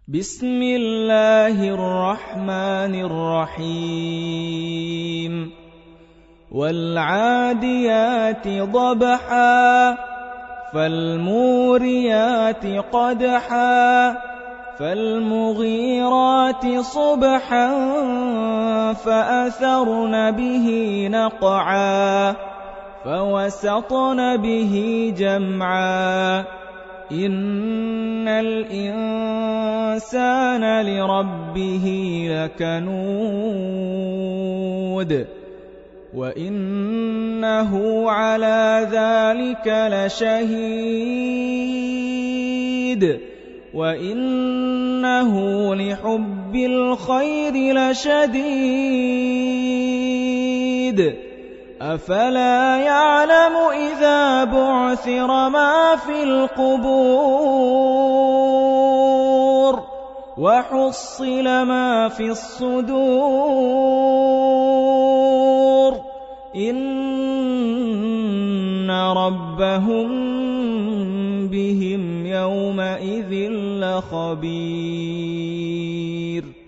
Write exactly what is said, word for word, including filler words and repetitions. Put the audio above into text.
بسم الله الرحمن الرحيم والعاديات ضبحا فالموريات قدحا فالمغيرات صبحا فأثرن به نقعا فوسطن به جمعا إن الإنسان لربه لكنود وإنه على ذلك لشهيد وإنه لحب الخير لشديد أفلا يعلم إذا بعثر ما في القبور وحصل ما في الصدور إن ربهم بهم يومئذ لخبير